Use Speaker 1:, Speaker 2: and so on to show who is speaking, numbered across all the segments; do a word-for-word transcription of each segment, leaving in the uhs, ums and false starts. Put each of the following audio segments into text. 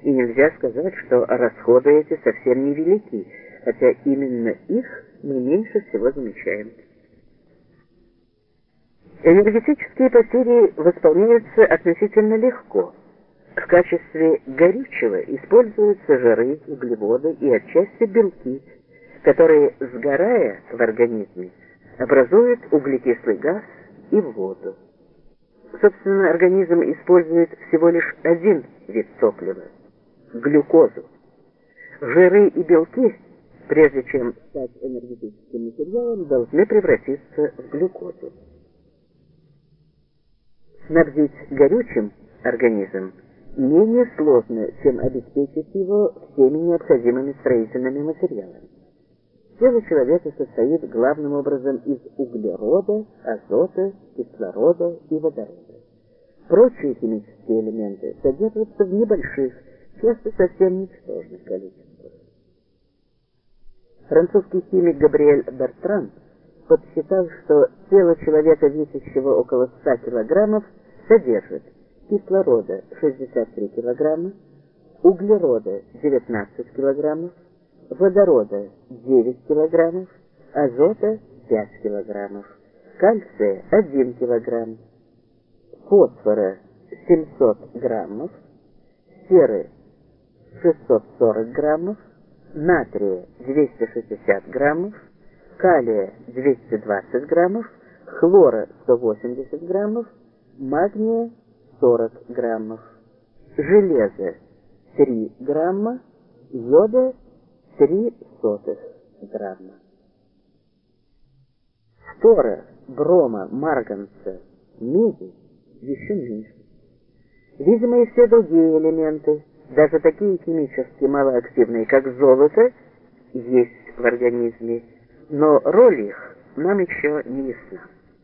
Speaker 1: и нельзя сказать, что расходы эти совсем невелики, хотя именно их мы меньше всего замечаем. Энергетические потери восполняются относительно легко. В качестве горючего используются жиры, углеводы и отчасти белки, которые, сгорая в организме, образуют углекислый газ и воду. Собственно, организм использует всего лишь один вид топлива – глюкозу. Жиры и белки, прежде чем стать энергетическим материалом, должны превратиться в глюкозу. Снабдить горючим организм менее сложно, чем обеспечить его всеми необходимыми строительными материалами. Тело человека состоит главным образом из углерода, азота, кислорода и водорода. Прочие химические элементы содержатся в небольших, часто совсем ничтожных количествах. Французский химик Габриэль Бертран подсчитал, что тело человека, весящего около ста килограммов, содержит кислорода шестьдесят три килограмма, углерода девятнадцать килограммов, водорода девять килограммов, азота пять килограммов, кальция один килограмм, фосфора семьсот граммов, серы шестьсот сорок граммов, натрия двести шестьдесят граммов, калия двести двадцать граммов, хлора сто восемьдесят граммов, магния сорок граммов, железа три грамма, йода три сотых грамма. Фтора, брома, марганца, меди еще меньше. Видимо, и все другие элементы, даже такие химически малоактивные, как золото, есть в организме, но роль их нам еще не ясна.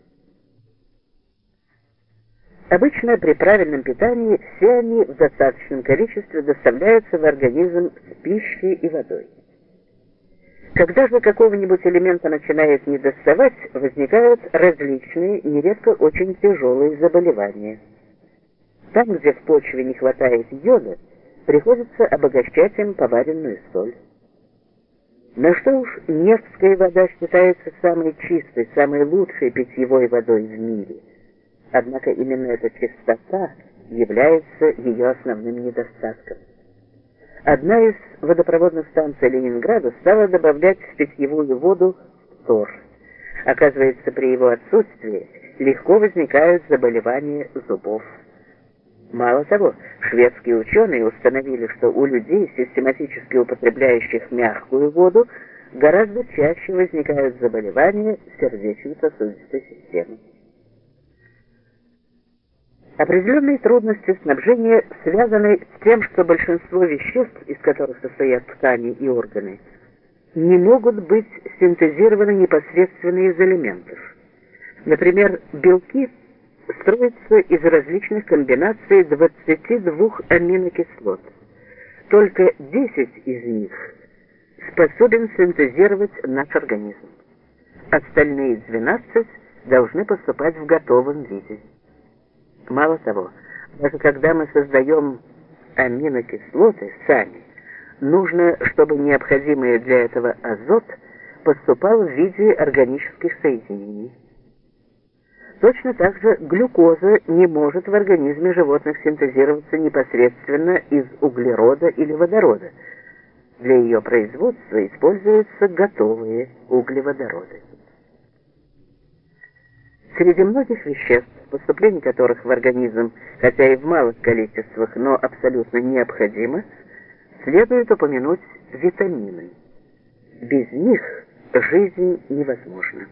Speaker 1: Обычно при правильном питании все они в достаточном количестве доставляются в организм с пищей и водой. Когда же какого-нибудь элемента начинает недоставать, возникают различные, нередко очень тяжелые заболевания. Там, где в почве не хватает йода, приходится обогащать им поваренную соль. Но что уж, Невская вода считается самой чистой, самой лучшей питьевой водой в мире. Однако именно эта чистота является ее основным недостатком. Одна из водопроводных станций Ленинграда стала добавлять в питьевую воду фтор. Оказывается, при его отсутствии легко возникают заболевания зубов. Мало того, шведские ученые установили, что у людей, систематически употребляющих мягкую воду, гораздо чаще возникают заболевания сердечно-сосудистой системы. Определенные трудности снабжения связаны с тем, что большинство веществ, из которых состоят ткани и органы, не могут быть синтезированы непосредственно из элементов. Например, белки строятся из различных комбинаций двадцати двух аминокислот. Только десять из них способен синтезировать наш организм. Остальные двенадцать должны поступать в готовом виде. Мало того, даже когда мы создаем аминокислоты сами, нужно, чтобы необходимый для этого азот поступал в виде органических соединений. Точно так же глюкоза не может в организме животных синтезироваться непосредственно из углерода или водорода. Для ее производства используются готовые углеводороды. Среди многих веществ, поступление которых в организм, хотя и в малых количествах, но абсолютно необходимо, следует упомянуть витамины. Без них жизнь невозможна.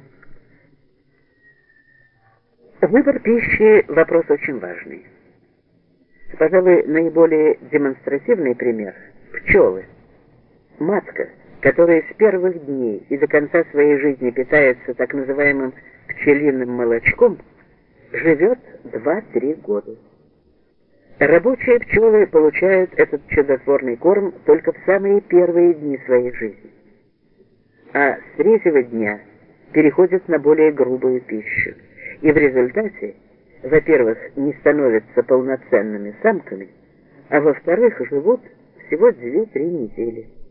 Speaker 1: Выбор пищи – вопрос очень важный. Пожалуй, наиболее демонстративный пример – пчелы. Матка, которая с первых дней и до конца своей жизни питается так называемым пчелиным молочком, живет два-три года. Рабочие пчелы получают этот чудотворный корм только в самые первые дни своей жизни, а с третьего дня переходят на более грубую пищу, и в результате, во-первых, не становятся полноценными самками, а во-вторых, живут всего две-три недели.